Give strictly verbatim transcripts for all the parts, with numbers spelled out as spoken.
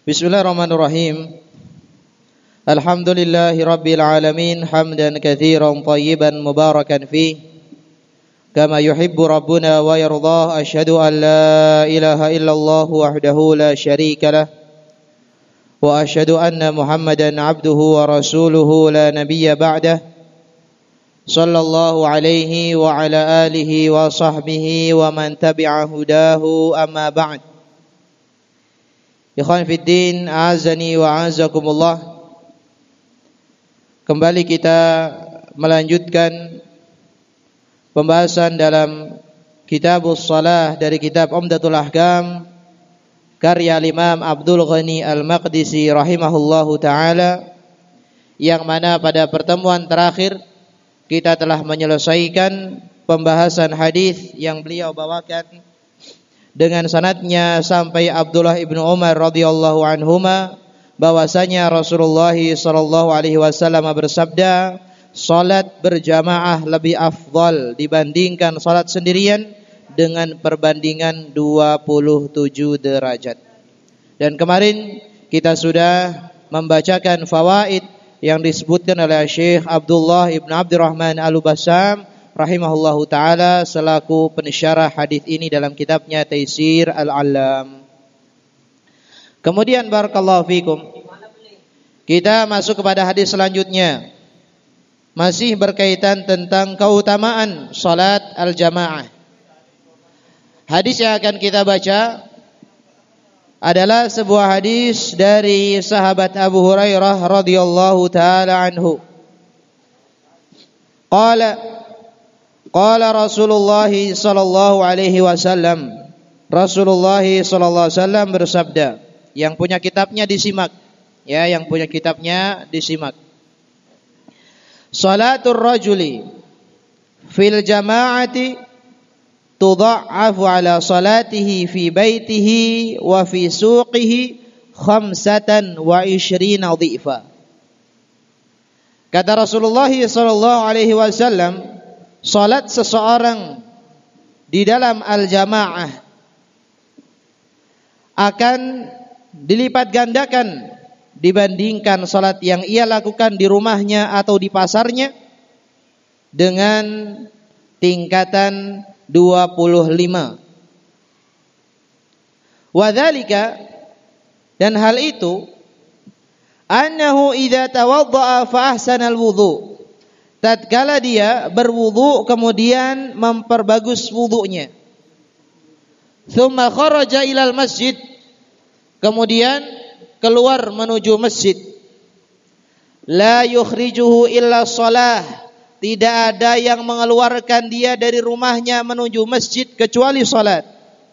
Bismillahirrahmanirrahim. Alhamdulillahi rabbil alamin hamdan katsiran tayyiban mubarakan fih kama yuhibbu rabbuna wa yardah. Asyhadu an la ilaha illallah wahdahu la syarika lah wa asyhadu anna Muhammadan abduhu wa rasuluhu la nabiyya ba'dah. Sallallahu alaihi wa ala alihi wa sahbihi wa man tabi'a hudahu, amma ba'd. Ikhwan fiddin, a'azani wa a'azakumullah. Kembali kita melanjutkan pembahasan dalam Kitabus Shalah dari kitab Umdatul Ahkam karya Imam Abdul Ghani Al-Maqdisi rahimahullahu ta'ala, yang mana pada pertemuan terakhir kita telah menyelesaikan pembahasan hadis yang beliau bawakan dengan sanadnya sampai Abdullah ibnu Umar radhiyallahu anhuma, bahwasanya Rasulullah sallallahu alaihi wasallam bersabda, salat berjamaah lebih afdal dibandingkan salat sendirian dengan perbandingan dua puluh tujuh derajat. Dan kemarin kita sudah membacakan fawaid yang disebutkan oleh Syekh Abdullah ibn Abdurrahman Al-Bassam rahimahullahu ta'ala selaku pensyarah hadis ini dalam kitabnya Taisir Al-Allam. Kemudian barakallahu fikum, kita masuk kepada hadis selanjutnya, masih berkaitan tentang keutamaan salat al-jamaah. Hadis yang akan kita baca adalah sebuah hadis dari sahabat Abu Hurairah radhiyallahu taala anhu. Qala qala Rasulullah sallallahu alaihi wasallam, Rasulullah sallallahu alaihi wasallam bersabda. Yang punya kitabnya disimak, ya, yang punya kitabnya disimak. Salatul rajuli fil jama'ati tudha'afu ala salatihi fi baitihi wa fi suqihi khamsatan wa ishrina dhifa. Kata Rasulullah sallallahu alaihi wasallam, salat seseorang di dalam al-jamaah akan dilipat gandakan dibandingkan salat yang ia lakukan di rumahnya atau di pasarnya dengan tingkatan dua puluh lima. Wadzalika, dan hal itu, annahu idza tawaddaa fa ahsana alwudu, tatkala dia berwudu kemudian memperbagus wudunya, thumma kharaja ilal masjid, kemudian keluar menuju masjid, la yukhrijuhu illa shalah, tidak ada yang mengeluarkan dia dari rumahnya menuju masjid kecuali salat.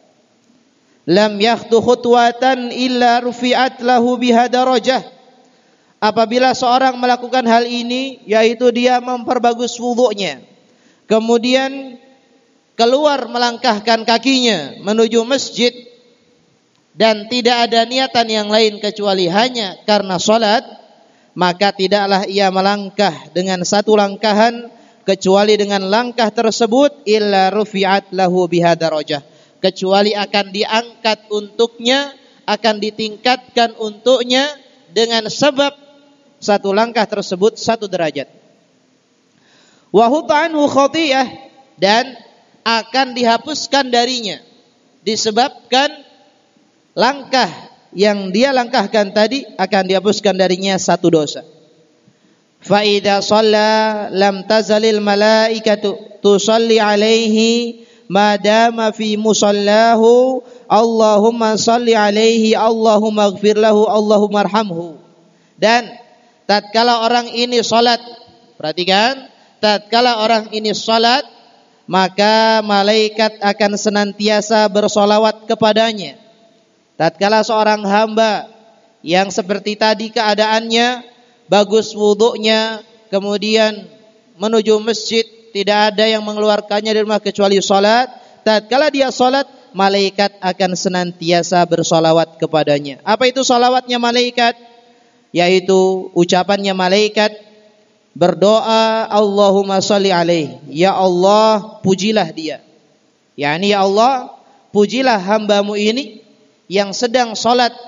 Lam yakhtu khutwatan illa rufi'at lahu biha darajah. Apabila seorang melakukan hal ini, yaitu dia memperbagus wudunya, kemudian keluar melangkahkan kakinya menuju masjid, dan tidak ada niatan yang lain kecuali hanya karena salat, maka tidaklah ia melangkah dengan satu langkahan kecuali dengan langkah tersebut illa rufi'at lahu biha darajah, kecuali akan diangkat untuknya, akan ditingkatkan untuknya dengan sebab satu langkah tersebut satu derajat. Wa huta anhu khati'ah, dan akan dihapuskan darinya disebabkan langkah yang dia langkahkan tadi akan dihapuskan darinya satu dosa. Fa idza shalla lam tazalil malaikatu tusalli alaihi madama fi musallahu Allahumma salli alaihi Allahumma ighfir lahu Allahumma arhamhu. Dan tatkala orang ini salat, perhatikan, tatkala orang ini salat, maka malaikat akan senantiasa bersolawat kepadanya. Tatkala seorang hamba yang seperti tadi keadaannya, bagus wudunya, kemudian menuju masjid, tidak ada yang mengeluarkannya dari rumah kecuali salat, tatkala dia salat, malaikat akan senantiasa bersolawat kepadanya. Apa itu solawatnya malaikat? Yaitu ucapannya malaikat berdoa, Allahumma sholli alaihi, ya Allah pujilah dia. Yani ya Allah pujilah hambamu ini yang sedang salat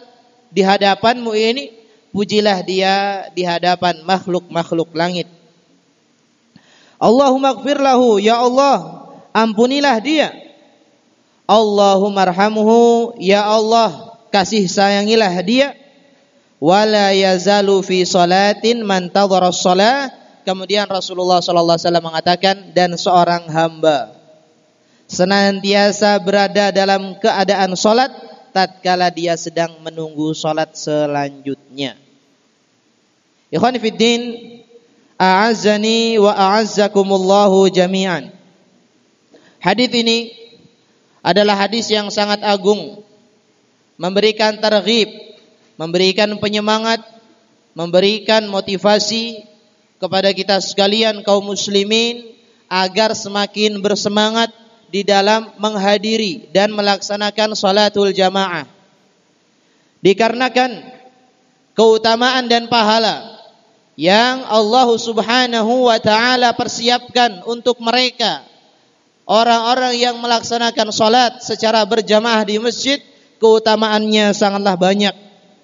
di hadapanmu ini, pujilah dia di hadapan makhluk-makhluk langit. Allahumma ighfir lahu, ya Allah, ampunilah dia. Allahumma arhamhu, ya Allah, kasih sayangilah dia. Wala yazalu fi salatin man tadhara shalah. Kemudian Rasulullah sallallahu alaihi wasallam mengatakan, dan seorang hamba senantiasa berada dalam keadaan salat tatkala dia sedang menunggu salat selanjutnya. Ikhwan fiddin, a'azzani wa a'azzakumullahu jami'an. Hadis ini adalah hadis yang sangat agung, memberikan targhib, memberikan penyemangat, memberikan motivasi kepada kita sekalian kaum muslimin agar semakin bersemangat di dalam menghadiri dan melaksanakan salatul jamaah. Dikarenakan keutamaan dan pahala yang Allah Subhanahu wa taala persiapkan untuk mereka, orang-orang yang melaksanakan salat secara berjamaah di masjid, keutamaannya sangatlah banyak.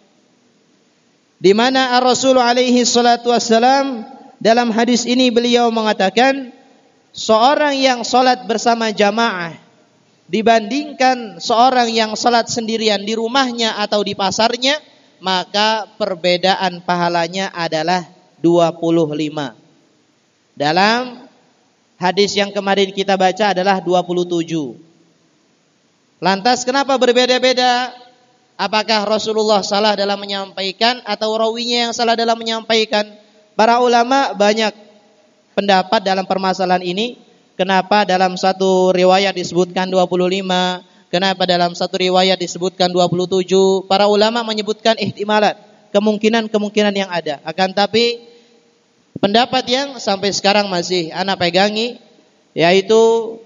Di mana Rasul alaihi salatu wassalam dalam hadis ini beliau mengatakan, seorang yang salat bersama jamaah dibandingkan seorang yang salat sendirian di rumahnya atau di pasarnya, maka perbedaan pahalanya adalah dua puluh lima. Dalam hadis yang kemarin kita baca adalah dua puluh tujuh. Lantas kenapa berbeda-beda? Apakah Rasulullah salah dalam menyampaikan atau rawinya yang salah dalam menyampaikan? Para ulama banyak pendapat dalam permasalahan ini. Kenapa dalam satu riwayat disebutkan dua puluh lima? Kenapa dalam satu riwayat disebutkan dua puluh tujuh? Para ulama menyebutkan ihtimalat, kemungkinan-kemungkinan yang ada. Akan tapi pendapat yang sampai sekarang masih ana pegangi, yaitu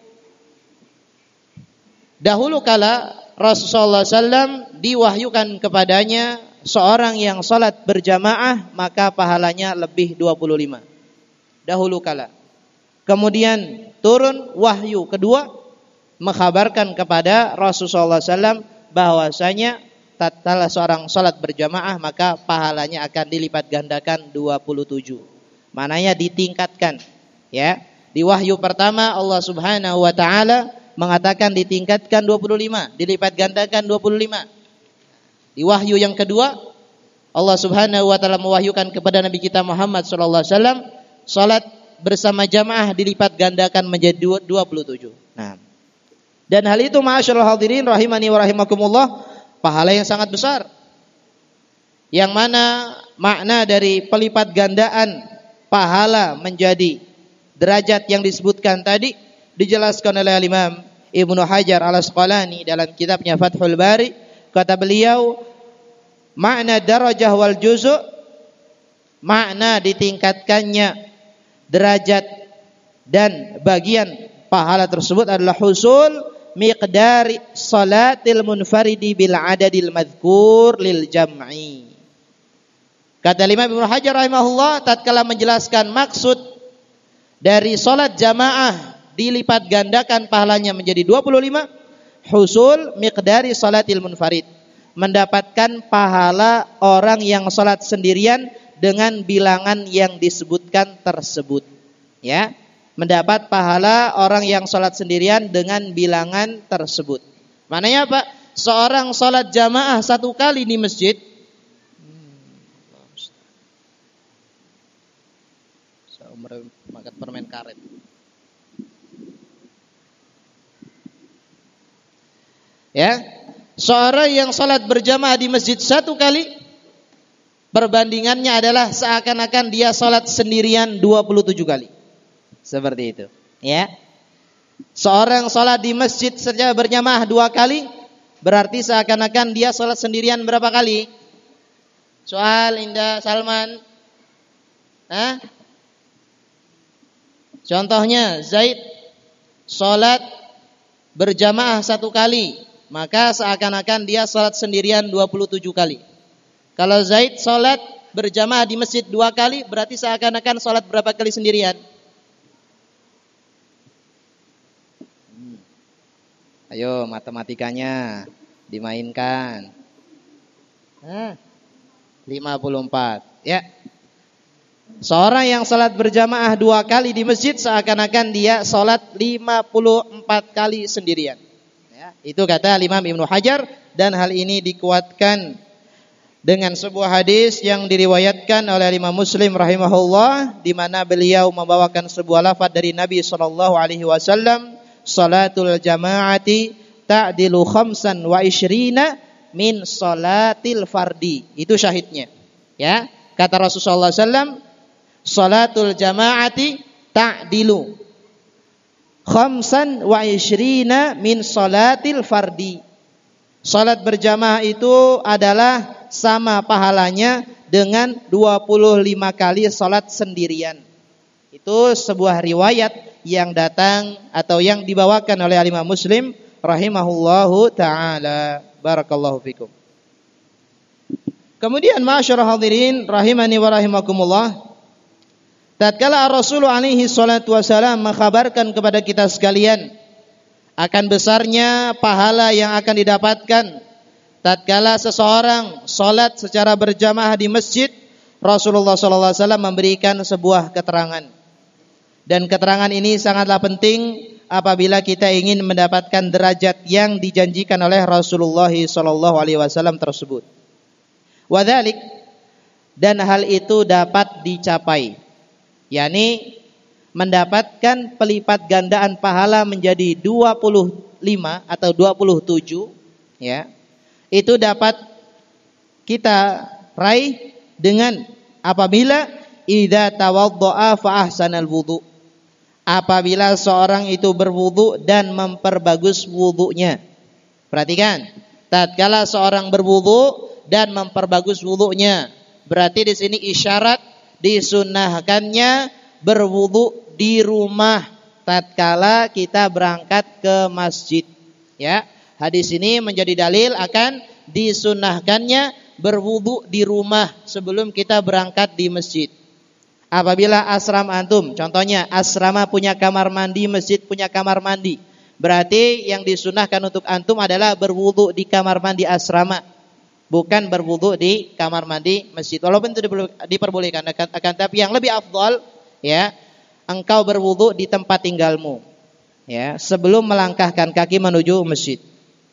dahulu kala Rasulullah sallallahu alaihi wasallam diwahyukan kepadanya seorang yang salat berjamaah, maka pahalanya lebih dua puluh lima. Dahulu kala. Kemudian turun wahyu kedua mengkhabarkan kepada Rasulullah sallallahu alaihi wasallam bahwasanya tatkala seorang salat berjamaah maka pahalanya akan dilipat gandakan dua puluh tujuh. Mananya ditingkatkan, ya. Di wahyu pertama Allah Subhanahu wa taala mengatakan ditingkatkan dua puluh lima, dilipat gandakan dua puluh lima. Di wahyu yang kedua Allah Subhanahu wa taala mewahyukan kepada Nabi kita Muhammad sallallahu alaihi wasallam salat bersama jamaah dilipat gandakan menjadi dua puluh tujuh. Nah, dan hal itu ma'asyiral hadirin rahimani wa rahimakumullah, pahala yang sangat besar. Yang mana makna dari pelipat gandaan pahala menjadi derajat yang disebutkan tadi dijelaskan oleh Imam Ibnu Hajar Al-Asqalani dalam kitabnya Fathul Bari. Kata beliau, makna darajah wal juzu', makna ditingkatkannya derajat dan bagian pahala tersebut adalah husul miqdari salatil munfaridi bil adadil madhkur lil jam'i. Kata Imam Ibnu Hajar rahimahullah tatkala menjelaskan maksud dari salat jamaah dilipat gandakan pahalanya menjadi dua puluh lima, husul miqdari salatil munfarid, mendapatkan pahala orang yang salat sendirian dengan bilangan yang disebutkan tersebut, ya, mendapat pahala orang yang salat sendirian dengan bilangan tersebut. Maknanya apa? Seorang salat jamaah satu kali di masjid, makan permen karet. Ya, seorang yang salat berjamaah di masjid satu kali, perbandingannya adalah seakan-akan dia salat sendirian dua puluh tujuh kali. Seperti itu, ya. Seorang salat di masjid secara berjamaah dua kali, berarti seakan-akan dia salat sendirian berapa kali? Soal Indah Salman. Hah? Contohnya Zaid salat berjamaah satu kali, maka seakan-akan dia salat sendirian dua puluh tujuh kali. Kalau Zaid salat berjamaah di masjid dua kali, berarti seakan-akan salat berapa kali sendirian? Hmm. Ayo matematikanya dimainkan. Nah, lima puluh empat. Ya. Seorang yang salat berjamaah dua kali di masjid seakan-akan dia salat lima puluh empat kali sendirian. Ya, itu kata Imam Ibnu Hajar, dan hal ini dikuatkan dengan sebuah hadis yang diriwayatkan oleh Imam Muslim rahimahullah, di mana beliau membawakan sebuah lafaz dari Nabi sallallahu alaihi wasallam, salatul jamaati ta'dilu khamsan wa ishrina min salatil fardi. Itu syahidnya. Ya, kata Rasulullah sallallahu alaihi wasallam, salatul jamaati ta'dilu khamsan wa ishrina min salatil fardi. Salat berjamaah itu adalah sama pahalanya dengan dua puluh lima kali salat sendirian. Itu sebuah riwayat yang datang atau yang dibawakan oleh Imam Muslim rahimahullahu taala. Barakallahu fikum. Kemudian ma'asyiral hadirin rahimani wa rahimakumullah, tatkala Rasulullah alaihi salatu wasalam mengkhabarkan kepada kita sekalian akan besarnya pahala yang akan didapatkan tatkala seseorang salat secara berjamaah di masjid, Rasulullah sallallahu alaihi wasallam memberikan sebuah keterangan. Dan keterangan ini sangatlah penting apabila kita ingin mendapatkan derajat yang dijanjikan oleh Rasulullah sallallahu alaihi wasallam tersebut. Wadzalik, dan hal itu dapat dicapai, yakni mendapatkan pelipat gandaan pahala menjadi dua puluh lima atau dua puluh tujuh, ya. Itu dapat kita raih dengan apabila idza tawaddaa fa ahsanal wudu. Apabila seorang itu berwudu dan memperbagus wudunya. Perhatikan, tatkala seorang berwudu dan memperbagus wudunya, berarti di sini isyarat disunnahkannya berwudu di rumah tatkala kita berangkat ke masjid. Ya, hadis ini menjadi dalil akan disunnahkannya berwudu di rumah sebelum kita berangkat di masjid. Apabila asrama antum, contohnya asrama punya kamar mandi, masjid punya kamar mandi, berarti yang disunnahkan untuk antum adalah berwudu di kamar mandi asrama, bukan berwudu di kamar mandi masjid. Walaupun itu diperbolehkan, akan, akan tapi yang lebih afdal, ya, engkau berwudu di tempat tinggalmu, ya, sebelum melangkahkan kaki menuju masjid.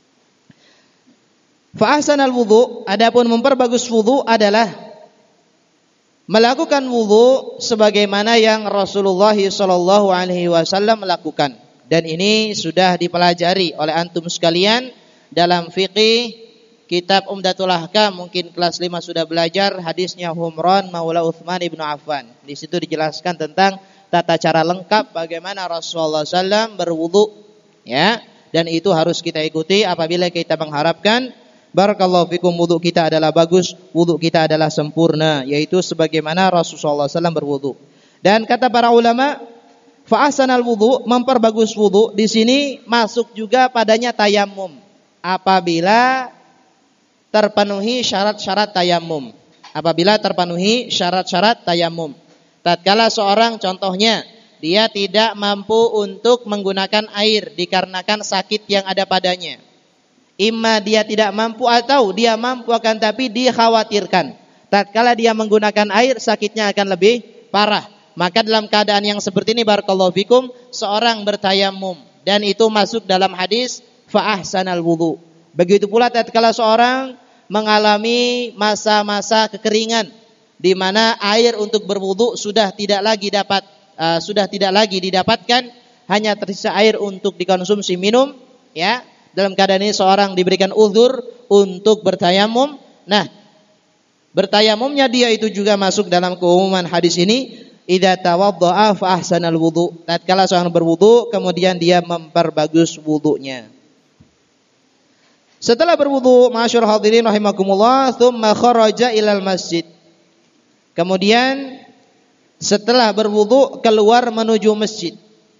Fa ahsanal wudu, adapun memperbagus wudu adalah melakukan wudu sebagaimana yang Rasulullah sallallahu alaihi wasallam melakukan, dan ini sudah dipelajari oleh antum sekalian dalam fikih kitab Umdatul Ahkam. Mungkin kelas lima sudah belajar hadisnya Humran Maula Utsman ibnu Affan. Di situ dijelaskan tentang tata cara lengkap bagaimana Rasulullah sallallahu alaihi wasallam berwudu, ya, dan itu harus kita ikuti apabila kita mengharapkan barakallahu fikum wudu kita adalah bagus, wudu kita adalah sempurna, yaitu sebagaimana Rasulullah sallallahu alaihi wasallam berwudu. Dan kata para ulama, fa ahsanal wudu, memperbagus wudu di sini masuk juga padanya tayamum. Apabila terpenuhi syarat-syarat tayamum. Apabila terpenuhi syarat-syarat tayamum. Tatkala seorang contohnya dia tidak mampu untuk menggunakan air dikarenakan sakit yang ada padanya. Imma dia tidak mampu atau dia mampu akan tapi dikhawatirkan tatkala dia menggunakan air sakitnya akan lebih parah. Maka dalam keadaan yang seperti ini barakallahu fikum, seorang bertayamum, dan itu masuk dalam hadis fa ahsanal wudu. Begitu pula tatkala seorang mengalami masa-masa kekeringan di mana air untuk berwudu sudah tidak lagi dapat uh, sudah tidak lagi didapatkan, hanya tersisa air untuk dikonsumsi minum, ya. Dalam keadaan ini seorang diberikan uzur untuk bertayamum. Nah, bertayamumnya dia itu juga masuk dalam keumuman hadis ini. Idza tawaddaa fa ahsanal wudu. Tatkala seorang berwudu kemudian dia memperbagus wudunya. Setelah berwudu, ma'asyiral hadirin rahimakumullah, tsumma kharaja ilal masjid. Kemudian setelah berwudu keluar menuju masjid.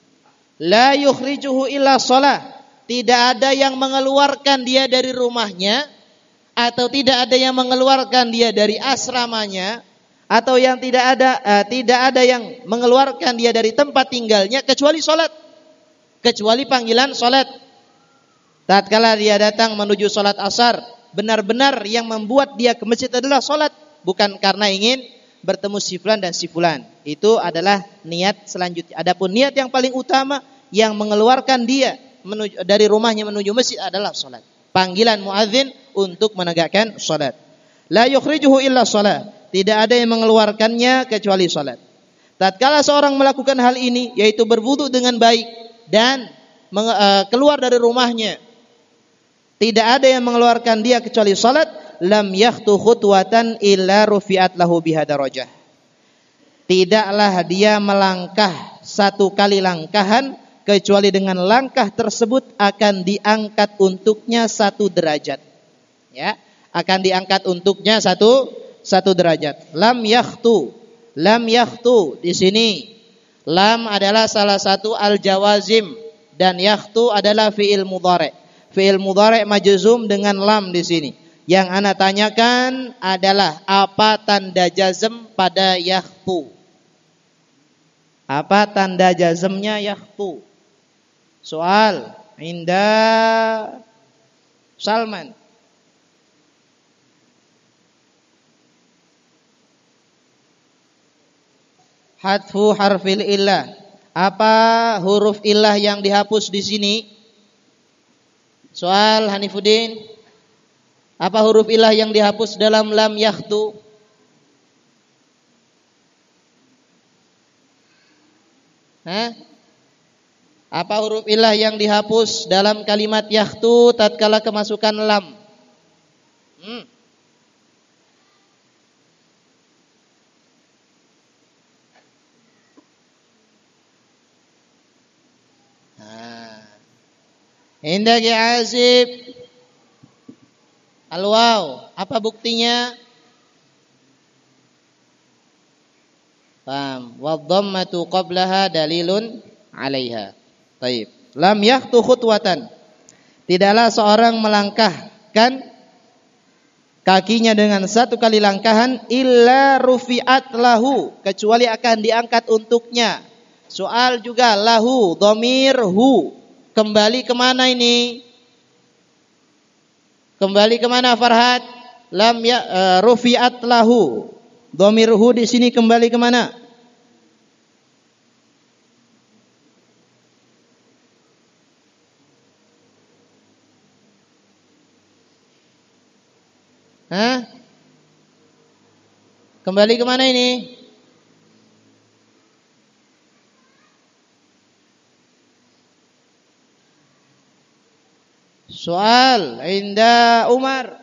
La yukhrijuhu illa shalah. Tidak ada yang mengeluarkan dia dari rumahnya, atau tidak ada yang mengeluarkan dia dari asramanya, atau yang tidak ada uh, tidak ada yang mengeluarkan dia dari tempat tinggalnya kecuali salat, kecuali panggilan salat. Tatkala dia datang menuju salat asar, benar-benar yang membuat dia ke masjid adalah salat, bukan karena ingin bertemu si fulan dan si fulan. Itu adalah niat selanjutnya. Adapun niat yang paling utama yang mengeluarkan dia menuju, dari rumahnya menuju masjid adalah salat. Panggilan muadzin untuk menegakkan salat. La yukhrijuhu illa salat. Tidak ada yang mengeluarkannya kecuali salat. Tatkala seorang melakukan hal ini, yaitu berwudu dengan baik dan keluar dari rumahnya, tidak ada yang mengeluarkan dia kecuali salat, lam yakhtu khutwatan illa rufi'at lahu biha darajah. Tidaklah dia melangkah satu kali langkahan kecuali dengan langkah tersebut akan diangkat untuknya satu derajat. Ya, akan diangkat untuknya satu satu derajat. Lam yakhtu, lam yakhtu di sini lam adalah salah satu al-jawazim dan yakhtu adalah fi'il mudhari'. Fi'il mudhari' majzum dengan lam di sini. Yang ana tanyakan adalah apa tanda jazm pada yakhtu? Apa tanda jazmnya yakhtu? Soal inda Salman. Hadfu harfil illah. Apa huruf illah yang dihapus di sini? Soal Hanifuddin. Apa huruf illah yang dihapus dalam lam yakhtu? Hah? Apa huruf illah yang dihapus dalam kalimat yakhtu tatkala kemasukan lam? Hmm. Indaki Azib al-waw, apa buktinya? Paham. Wa dhammatu qablaha dalilun 'alaiha. Baik. Lam yakhtu khutwatan. Tidaklah seorang melangkahkan kakinya dengan satu kali langkahan illa rufi'at lahu, kecuali akan diangkat untuknya. Soal juga lahu, dhamir hu. Kembali kemana ini? Kembali kemana Farhat? Lam ya uh, rufi'at lahu. Dhamir hu di sini kembali kemana? Hah? Kembali kemana ini? Soal inda Umar.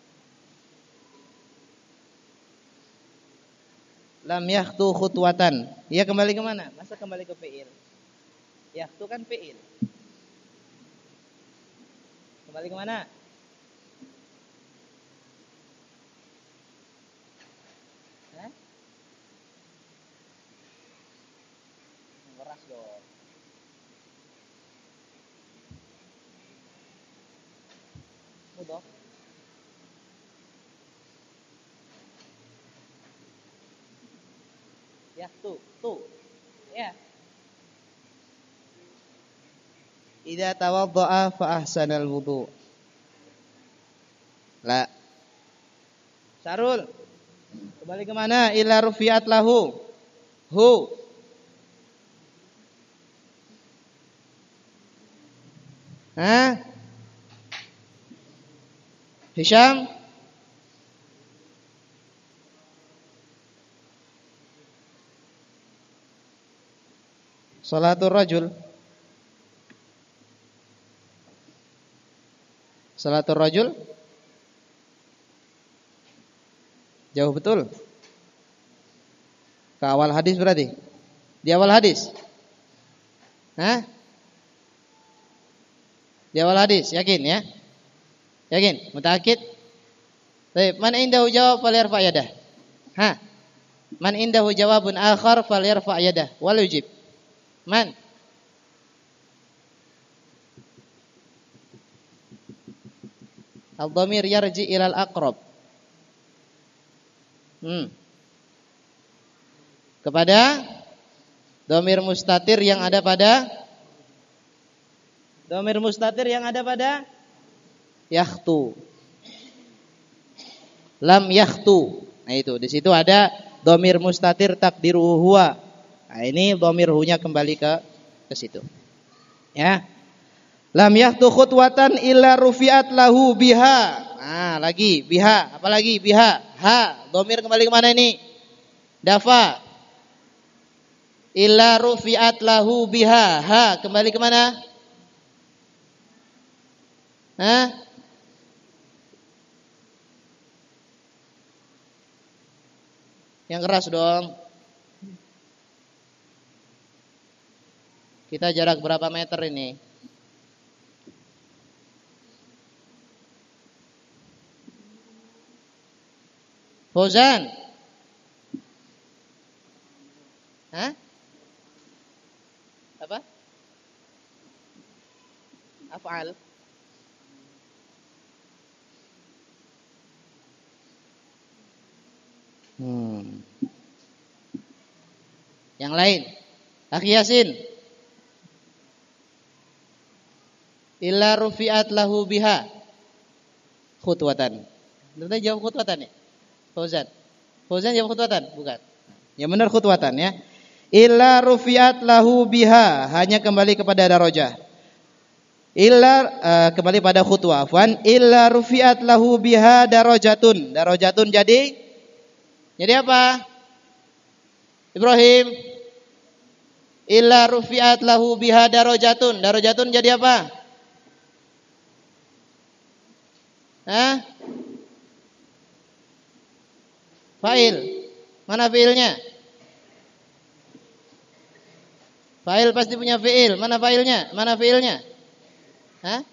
Lam yakhtu khutwatan. Ia kembali ke mana? Masa kembali ke fi'il? Yakhtu kan fi'il. Kembali ke mana? Hah? Keras dong. Mudhof. Ya, tu, tu. Ya. Idza tawaddaa fa ahsanal wudu. La. Sarul. Kembali ke mana? Ila rufi'at lahu. Hu. Hah? Hisham? Salatul rajul. Salatul rajul. Jauh betul. Ke awal hadis berarti. Di awal hadis. Hah? Di awal hadis, yakin ya? Yakin? Mutaakid? Baik, man indahu jawab falyarfa' yadah. Ha. Man indahu jawabun akhar falyarfa' yadah wal yujib. Man? Al-dhamir yarji ilal aqrab. Hmm. Kepada dhamir mustatir yang ada pada dhamir mustatir yang ada pada yakhtu. lam yakhtu. Nah itu, di situ ada dhamir mustatir takdiruhu huwa. Nah ini dhamir hunya kembali ke ke situ. Ya. Lam yakhtu khutwatan illa rufi'at lahu biha. Nah, lagi biha, apa lagi? Biha. Ha, dhamir kembali ke mana ini? Dafa. Illa rufi'at lahu biha. Ha, kembali ke mana? Hah? Yang keras dong. Kita jarak berapa meter ini? Fauzan. Hah? Apa? Af'al. Hmm. Yang lain. Akhi Yasin. Illa rufi'at lahu biha khutwatan. Berarti jawab khutwatan ya? Fauzan. Fauzan jawab khutwatan? Bukan. Yang benar khutwatan ya. Illa rufi'at lahu biha, hanya kembali kepada darajah. Illa uh, kembali pada khutwah. Afwan. Illa rufi'at lahu biha darajatun. Darajatun jadi jadi apa? Ibrahim. Illa rufi'at lahu biha darajatun. Darajatun jadi apa? Hah? Fa'il. Mana fi'ilnya? Fa'il pasti punya fi'il. Mana fa'ilnya? Mana fi'ilnya? Hah?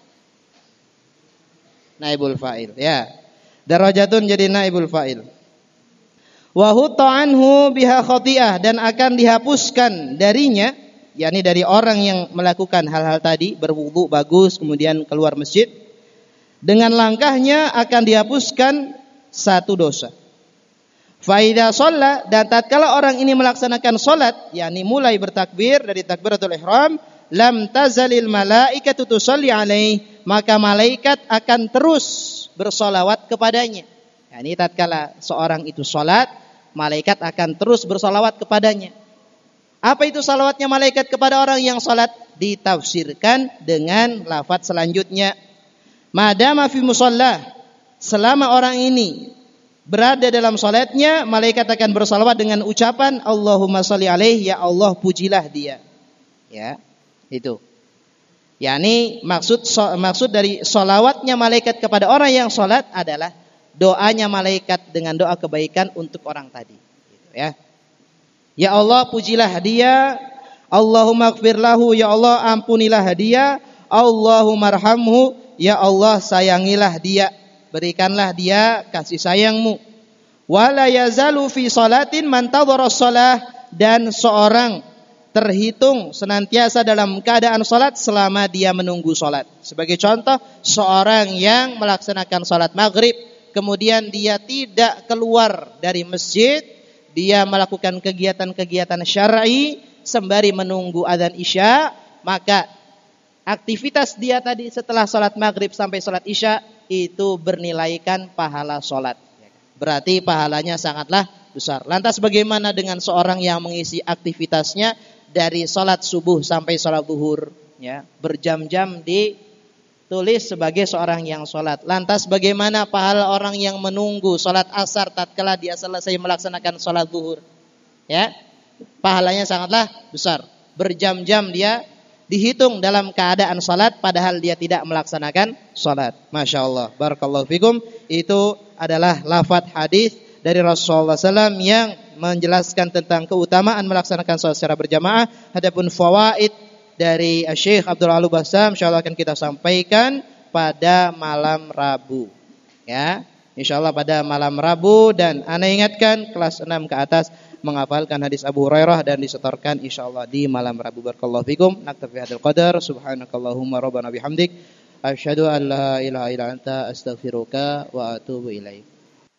Naibul fa'il. Ya. Darajatun jadi naibul fa'il. Wa hutta anhu biha khati'ah, dan akan dihapuskan darinya, yakni dari orang yang melakukan hal-hal tadi, berwudu bagus kemudian keluar masjid, dengan langkahnya akan dihapuskan satu dosa. Faida sholat, dan tatkala orang ini melaksanakan sholat, yakni mulai bertakbir dari takbiratul ihram, lam tazalil malaikatu tusalli alaih, maka malaikat akan terus bersolawat kepadanya. Yakni tatkala seorang itu sholat, malaikat akan terus bersolawat kepadanya. Apa itu salawatnya malaikat kepada orang yang sholat? Ditafsirkan dengan lafaz selanjutnya. Madama fi musalla, selama orang ini berada dalam salatnya, malaikat akan bersalawat dengan ucapan Allahumma sholli alaihi, ya Allah pujilah dia. Ya, itu. yakni maksud maksud dari salawatnya malaikat kepada orang yang salat adalah doanya malaikat dengan doa kebaikan untuk orang tadi. Gitu, ya. Ya Allah pujilah dia, Allahumma ighfir lahu, ya Allah ampunilah dia, Allahumma arhamhu, ya Allah sayangilah dia, berikanlah dia kasih sayangmu. Wala yazalu fi salatin man tadhara shalah, dan seorang terhitung senantiasa dalam keadaan salat selama dia menunggu salat. Sebagai contoh, seorang yang melaksanakan salat maghrib kemudian dia tidak keluar dari masjid, dia melakukan kegiatan-kegiatan syar'i sembari menunggu azan isya, maka aktivitas dia tadi setelah salat maghrib sampai salat isya itu bernilaikan pahala salat. Berarti pahalanya sangatlah besar. Lantas bagaimana dengan seorang yang mengisi aktivitasnya dari salat subuh sampai salat zuhur, ya, berjam-jam ditulis sebagai seorang yang salat. Lantas bagaimana pahala orang yang menunggu salat asar tatkala dia selesai melaksanakan salat zuhur? Ya, pahalanya sangatlah besar. Berjam-jam dia dihitung dalam keadaan salat padahal dia tidak melaksanakan salat. Masya Allah, barakallahu fikum. Itu adalah lafadz hadis dari Rasulullah sallallahu alaihi wasallam yang menjelaskan tentang keutamaan melaksanakan salat secara berjamaah. Adapun fawaid dari Syekh Abdul Alu Bassam insyaallah akan kita sampaikan pada malam Rabu. Ya, insyaallah pada malam Rabu, dan ana ingatkan kelas enam ke atas menghafalkan hadis Abu Hurairah dan disetorkan insyaallah di malam Rabu. Barakallahu fikum. Naktafi hadzal qadar. Subhanakallahumma rabbana bihamdik asyhadu an la ilaha illa anta astaghfiruka wa atubu ilaik.